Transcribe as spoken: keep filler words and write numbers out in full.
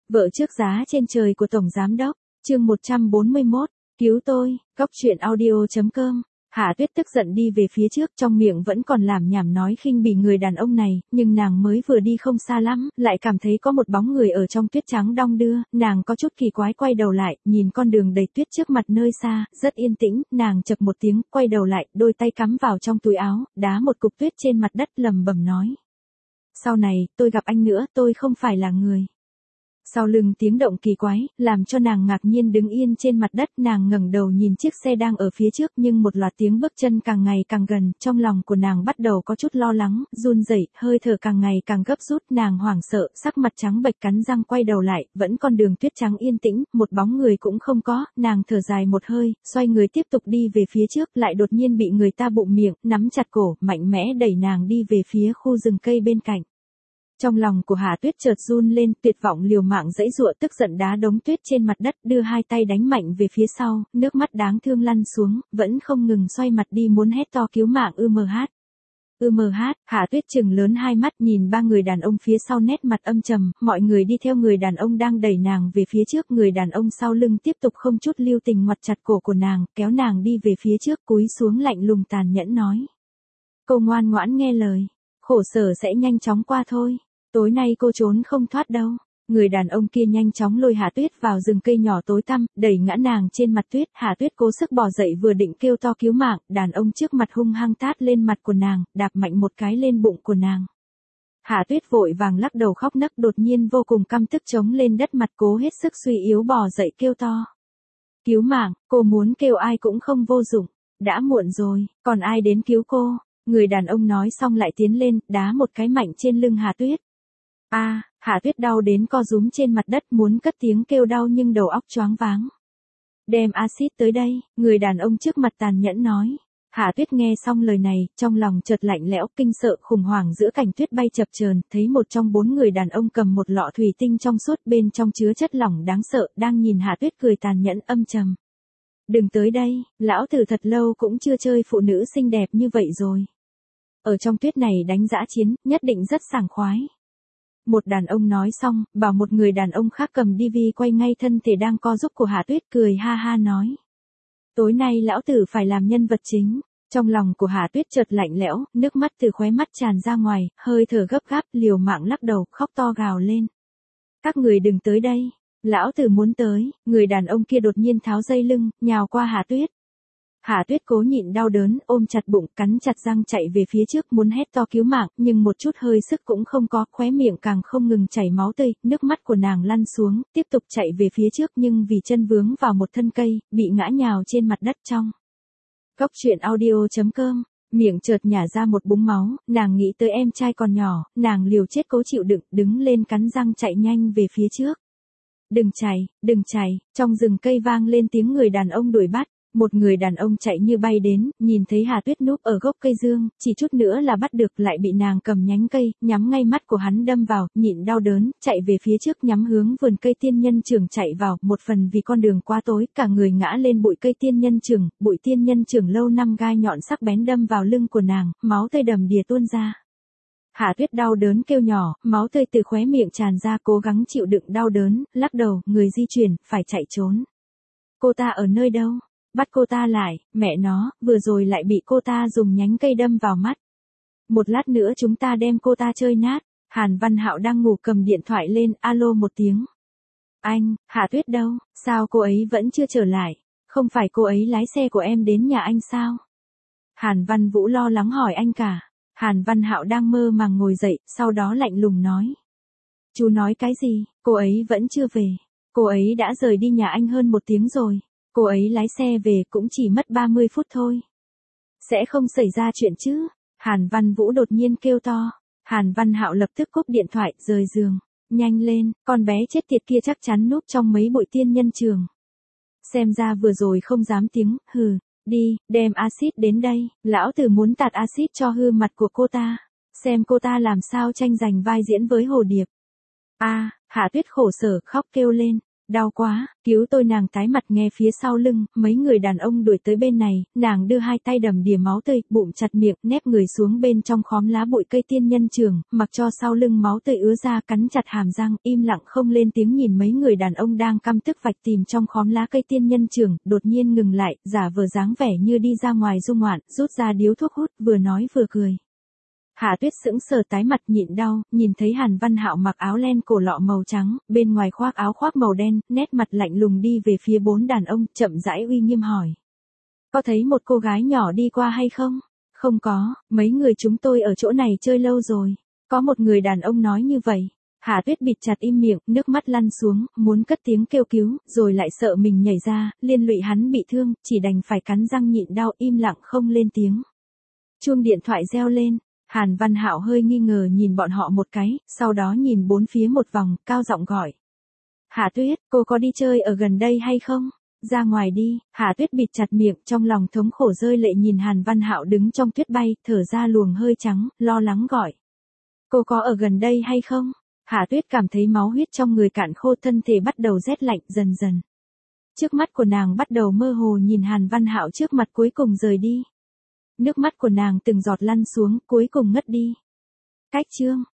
Vợ trước giá trên trời của Tổng Giám Đốc, chương một trăm bốn mươi mốt, cứu tôi, cóc truyện audio chấm com. Hạ Tuyết tức giận đi về phía trước, trong miệng vẫn còn lảm nhảm nói khinh bỉ người đàn ông này, nhưng nàng mới vừa đi không xa lắm, lại cảm thấy có một bóng người ở trong tuyết trắng đong đưa, nàng có chút kỳ quái quay đầu lại, nhìn con đường đầy tuyết trước mặt nơi xa, rất yên tĩnh, nàng chậc một tiếng, quay đầu lại, đôi tay cắm vào trong túi áo, đá một cục tuyết trên mặt đất lầm bầm nói. Sau này, tôi gặp anh nữa, tôi không phải là người. Sau lưng tiếng động kỳ quái, làm cho nàng ngạc nhiên đứng yên trên mặt đất, nàng ngẩng đầu nhìn chiếc xe đang ở phía trước nhưng một loạt tiếng bước chân càng ngày càng gần, trong lòng của nàng bắt đầu có chút lo lắng, run rẩy, hơi thở càng ngày càng gấp rút, nàng hoảng sợ, sắc mặt trắng bệch cắn răng quay đầu lại, vẫn con đường tuyết trắng yên tĩnh, một bóng người cũng không có, nàng thở dài một hơi, xoay người tiếp tục đi về phía trước, lại đột nhiên bị người ta bụm miệng, nắm chặt cổ, mạnh mẽ đẩy nàng đi về phía khu rừng cây bên cạnh. Trong lòng của Hạ Tuyết chợt run lên, tuyệt vọng liều mạng giãy giụa, tức giận đá đống tuyết trên mặt đất, đưa hai tay đánh mạnh về phía sau, nước mắt đáng thương lăn xuống, vẫn không ngừng xoay mặt đi muốn hét to cứu mạng ư mờ hát. ư mờ hát, Hạ Tuyết trừng lớn hai mắt nhìn ba người đàn ông phía sau nét mặt âm trầm, mọi người đi theo người đàn ông đang đẩy nàng về phía trước, người đàn ông sau lưng tiếp tục không chút lưu tình ngoặt chặt cổ của nàng, kéo nàng đi về phía trước, cúi xuống lạnh lùng tàn nhẫn nói. Cô ngoan ngoãn nghe lời, khổ sở sẽ nhanh chóng qua thôi. Tối nay cô trốn không thoát đâu. Người đàn ông kia nhanh chóng lôi Hạ Tuyết vào rừng cây nhỏ tối tăm, đẩy ngã nàng trên mặt tuyết. Hạ Tuyết cố sức bò dậy vừa định kêu to cứu mạng, đàn ông trước mặt hung hăng tát lên mặt của nàng, đạp mạnh một cái lên bụng của nàng. Hạ Tuyết vội vàng lắc đầu khóc nấc, đột nhiên vô cùng căm tức chống lên đất mặt cố hết sức suy yếu bò dậy kêu to. Cứu mạng, cô muốn kêu ai cũng không vô dụng. Đã muộn rồi, còn ai đến cứu cô? Người đàn ông nói xong lại tiến lên, đá một cái mạnh trên lưng Hạ Tuyết. A, à, Hạ Tuyết đau đến co rúm trên mặt đất muốn cất tiếng kêu đau nhưng đầu óc choáng váng. Đem axit tới đây, người đàn ông trước mặt tàn nhẫn nói. Hạ Tuyết nghe xong lời này, trong lòng chợt lạnh lẽo, kinh sợ khủng hoảng giữa cảnh tuyết bay chập chờn, thấy một trong bốn người đàn ông cầm một lọ thủy tinh trong suốt bên trong chứa chất lỏng đáng sợ, đang nhìn Hạ Tuyết cười tàn nhẫn âm trầm. Đừng tới đây, lão tử thật lâu cũng chưa chơi phụ nữ xinh đẹp như vậy rồi. Ở trong tuyết này đánh dã chiến, nhất định rất sảng khoái. Một đàn ông nói xong, bảo một người đàn ông khác cầm ti vi quay ngay thân thể đang co giúp của Hạ Tuyết, cười ha ha nói. Tối nay lão tử phải làm nhân vật chính. Trong lòng của Hạ Tuyết chợt lạnh lẽo, nước mắt từ khóe mắt tràn ra ngoài, hơi thở gấp gáp, liều mạng lắc đầu, khóc to gào lên. Các người đừng tới đây, lão tử muốn tới. Người đàn ông kia đột nhiên tháo dây lưng, nhào qua Hạ Tuyết. Hạ Tuyết cố nhịn đau đớn, ôm chặt bụng, cắn chặt răng chạy về phía trước muốn hét to cứu mạng, nhưng một chút hơi sức cũng không có, khóe miệng càng không ngừng chảy máu tươi, nước mắt của nàng lăn xuống, tiếp tục chạy về phía trước nhưng vì chân vướng vào một thân cây, bị ngã nhào trên mặt đất trong. Cóc truyện audio chấm com, miệng chợt nhả ra một búng máu, nàng nghĩ tới em trai còn nhỏ, nàng liều chết cố chịu đựng, đứng lên cắn răng chạy nhanh về phía trước. Đừng chạy, đừng chạy, trong rừng cây vang lên tiếng người đàn ông đuổi bắt. Một người đàn ông chạy như bay đến, nhìn thấy Hạ Tuyết núp ở gốc cây dương, chỉ chút nữa là bắt được, lại bị nàng cầm nhánh cây, nhắm ngay mắt của hắn đâm vào, nhịn đau đớn, chạy về phía trước nhắm hướng vườn cây tiên nhân trường chạy vào, một phần vì con đường quá tối, cả người ngã lên bụi cây tiên nhân trường, bụi tiên nhân trường lâu năm gai nhọn sắc bén đâm vào lưng của nàng, máu tươi đầm đìa tuôn ra. Hạ Tuyết đau đớn kêu nhỏ, máu tươi từ khóe miệng tràn ra, cố gắng chịu đựng đau đớn, lắc đầu, người di chuyển, phải chạy trốn. Cô ta ở nơi đâu? Bắt cô ta lại, mẹ nó, vừa rồi lại bị cô ta dùng nhánh cây đâm vào mắt. Một lát nữa chúng ta đem cô ta chơi nát. Hàn Văn Hạo đang ngủ cầm điện thoại lên, alo một tiếng. Anh, Hạ Tuyết đâu, sao cô ấy vẫn chưa trở lại? Không phải cô ấy lái xe của em đến nhà anh sao? Hàn Văn Vũ lo lắng hỏi anh cả. Hàn Văn Hạo đang mơ màng ngồi dậy, sau đó lạnh lùng nói. Chú nói cái gì, cô ấy vẫn chưa về. Cô ấy đã rời đi nhà anh hơn một tiếng rồi. Cô ấy lái xe về cũng chỉ mất ba mươi phút thôi. Sẽ không xảy ra chuyện chứ? Hàn Văn Vũ đột nhiên kêu to. Hàn Văn Hạo lập tức cúp điện thoại, rời giường. Nhanh lên, con bé chết tiệt kia chắc chắn núp trong mấy bụi tiên nhân trường. Xem ra vừa rồi không dám tiếng, hừ, đi, đem axit đến đây, lão tử muốn tạt axit cho hư mặt của cô ta. Xem cô ta làm sao tranh giành vai diễn với Hồ Điệp. A, à, Hạ Tuyết khổ sở khóc kêu lên. Đau quá, cứu tôi, nàng tái mặt nghe phía sau lưng, mấy người đàn ông đuổi tới bên này, nàng đưa hai tay đầm đìa máu tươi, bụng chặt miệng, nép người xuống bên trong khóm lá bụi cây tiên nhân trường, mặc cho sau lưng máu tươi ứa ra, cắn chặt hàm răng, im lặng không lên tiếng nhìn mấy người đàn ông đang căm tức vạch tìm trong khóm lá cây tiên nhân trường, đột nhiên ngừng lại, giả vờ dáng vẻ như đi ra ngoài du ngoạn, rút ra điếu thuốc hút, vừa nói vừa cười. Hạ Tuyết sững sờ tái mặt nhịn đau, nhìn thấy Hàn Văn Hạo mặc áo len cổ lọ màu trắng, bên ngoài khoác áo khoác màu đen, nét mặt lạnh lùng đi về phía bốn đàn ông, chậm rãi uy nghiêm hỏi. Có thấy một cô gái nhỏ đi qua hay không? Không có, mấy người chúng tôi ở chỗ này chơi lâu rồi. Có một người đàn ông nói như vậy. Hạ Tuyết bịt chặt im miệng, nước mắt lăn xuống, muốn cất tiếng kêu cứu, rồi lại sợ mình nhảy ra, liên lụy hắn bị thương, chỉ đành phải cắn răng nhịn đau im lặng không lên tiếng. Chuông điện thoại reo lên. Hàn Văn Hạo hơi nghi ngờ nhìn bọn họ một cái, sau đó nhìn bốn phía một vòng, cao giọng gọi. Hạ Tuyết, cô có đi chơi ở gần đây hay không? Ra ngoài đi. Hạ Tuyết bịt chặt miệng, trong lòng thống khổ rơi lệ nhìn Hàn Văn Hạo đứng trong tuyết bay, thở ra luồng hơi trắng, lo lắng gọi. Cô có ở gần đây hay không? Hạ Tuyết cảm thấy máu huyết trong người cạn khô, thân thể bắt đầu rét lạnh dần dần. Trước mắt của nàng bắt đầu mơ hồ nhìn Hàn Văn Hạo trước mặt cuối cùng rời đi. Nước mắt của nàng từng giọt lăn xuống, cuối cùng ngất đi. Cách chương